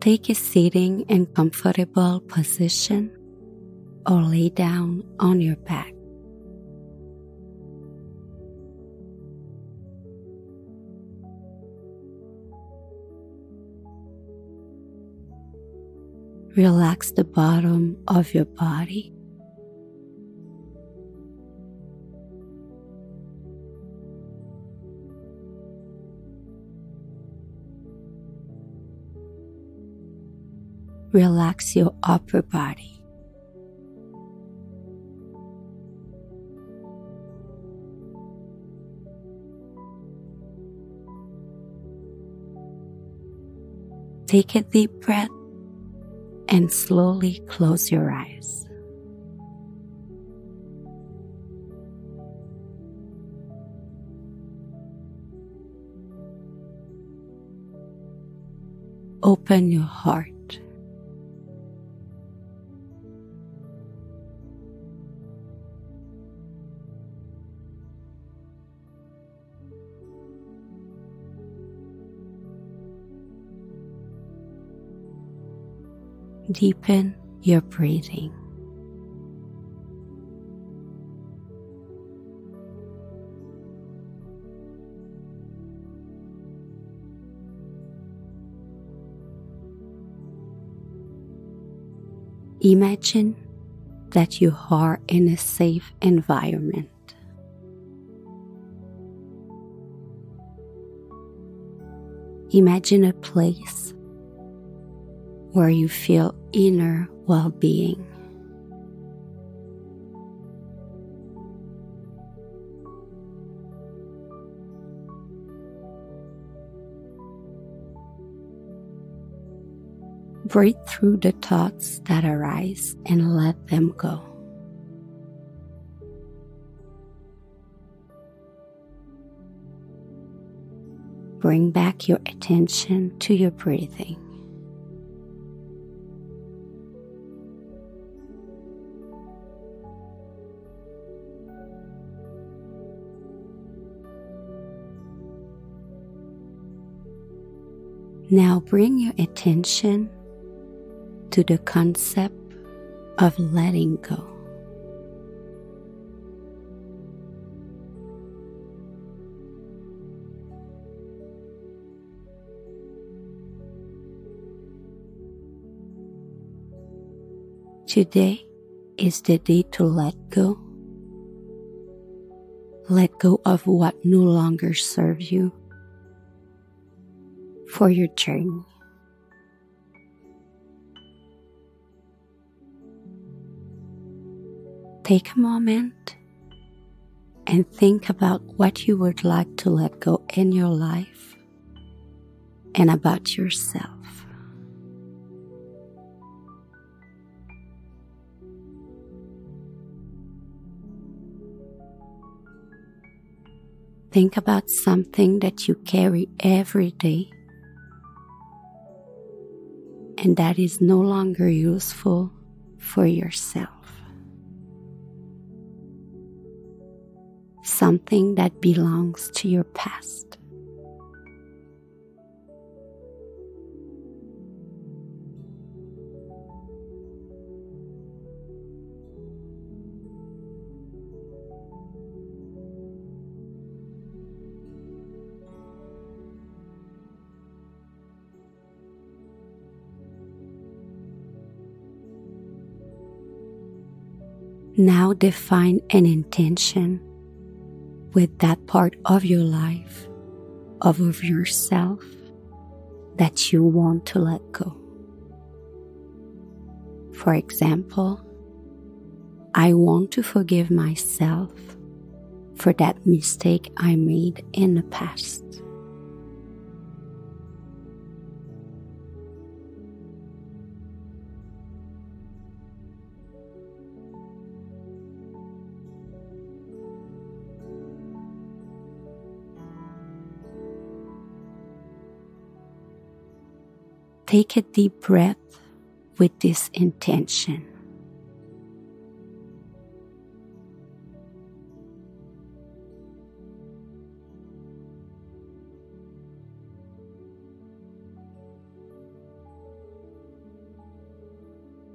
Take a sitting and comfortable position or lay down on your back. Relax the bottom of your body. Relax your upper body. Take a deep breath and slowly close your eyes. Open your heart. Deepen your breathing. Imagine that you are in a safe environment. Imagine a place where you feel inner well-being. Breathe through the thoughts that arise and let them go. Bring back your attention to your breathing. Now bring your attention to the concept of letting go. Today is the day to let go. Let go of what no longer serves you for your journey. Take a moment and think about what you would like to let go in your life and about yourself. Think about something that you carry every day and that is no longer useful for yourself. Something that belongs to your past. Now define an intention with that part of your life, of yourself, that you want to let go. For example, I want to forgive myself for that mistake I made in the past. Take a deep breath with this intention.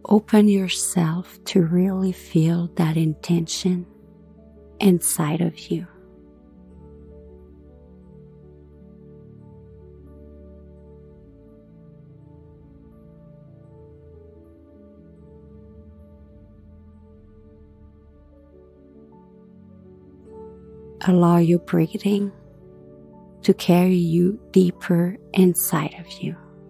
open yourself to really feel that intention inside of you. Allow your breathing to carry you deeper inside of you.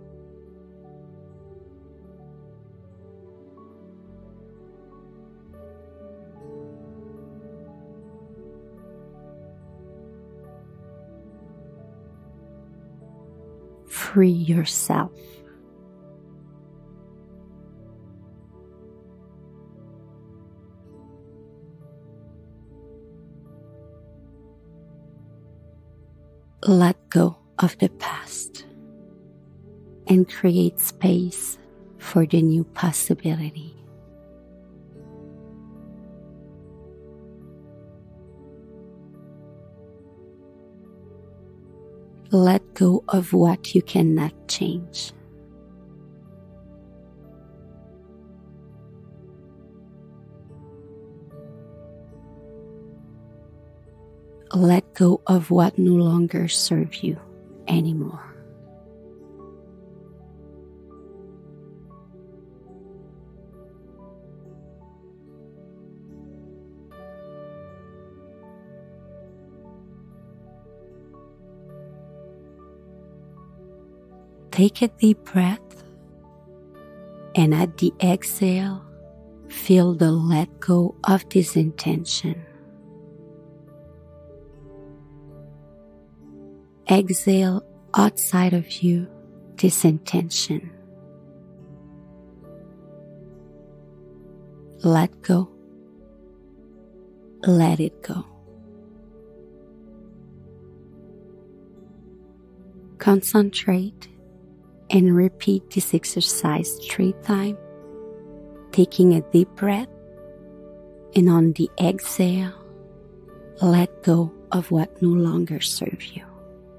Free yourself. Let go of the past and create space for the new possibility. Let go of what you cannot change. Let go of what no longer serves you anymore. Take a deep breath, and at the exhale, feel the let go of this intention. Exhale outside of you this intention. Let go. Let it go. Concentrate and repeat this exercise 3 times, taking a deep breath, and on the exhale, let go of what no longer serves you.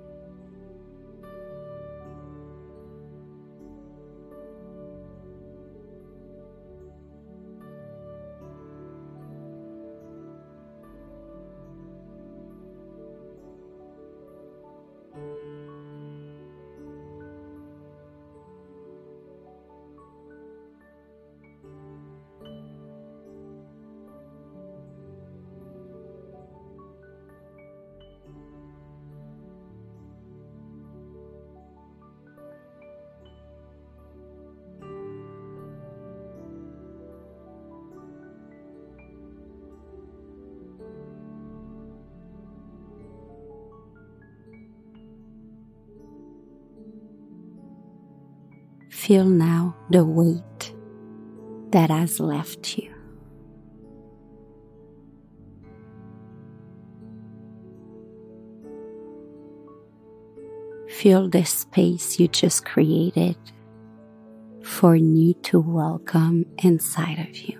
Feel now the weight that has left you. Feel the space you just created for new to welcome inside of you.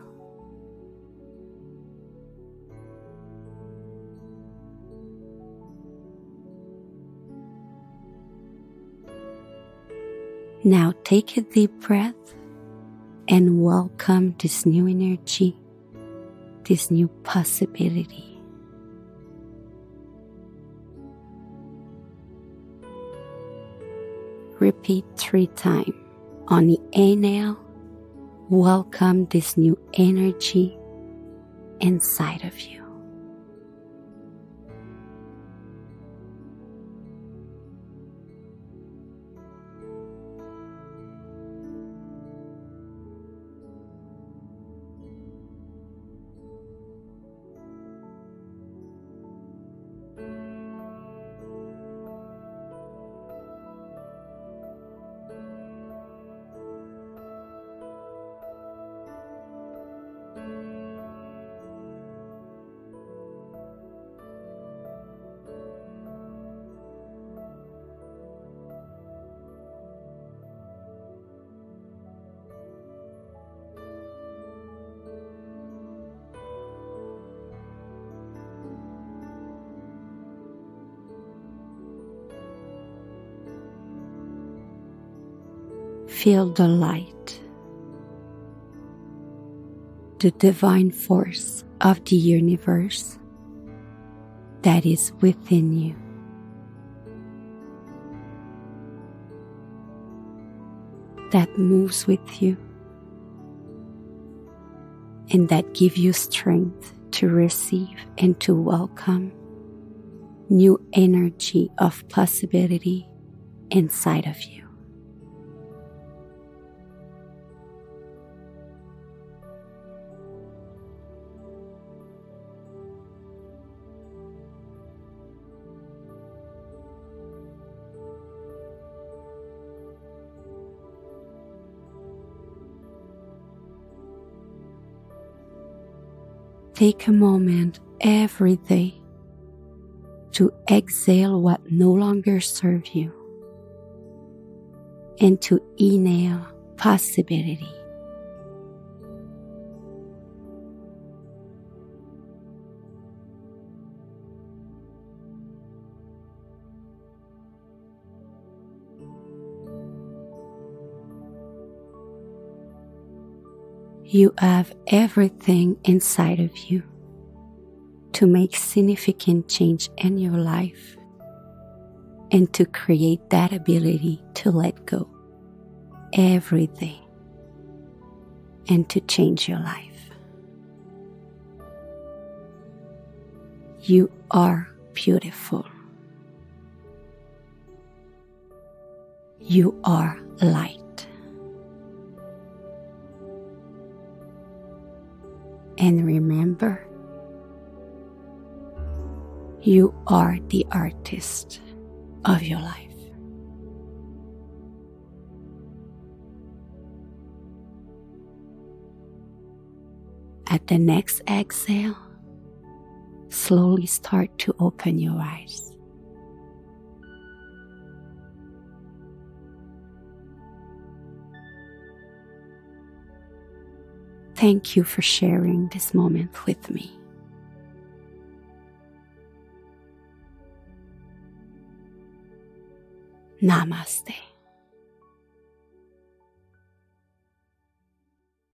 Now take a deep breath and welcome this new energy, this new possibility. Repeat 3 times. On the inhale, welcome this new energy inside of you. Feel the light the divine force of the universe that is within you. That moves with you and that gives you strength to receive and to welcome new energy of possibility inside of you. Take a moment every day to exhale what no longer serves you and to inhale possibility. You have everything inside of you to make significant change in your life and to create that ability to let go every day and to change your life. You are beautiful. You are light. And remember, you are the artist of your life. At the next exhale, slowly start to open your eyes. Thank you for sharing this moment with me. Namaste.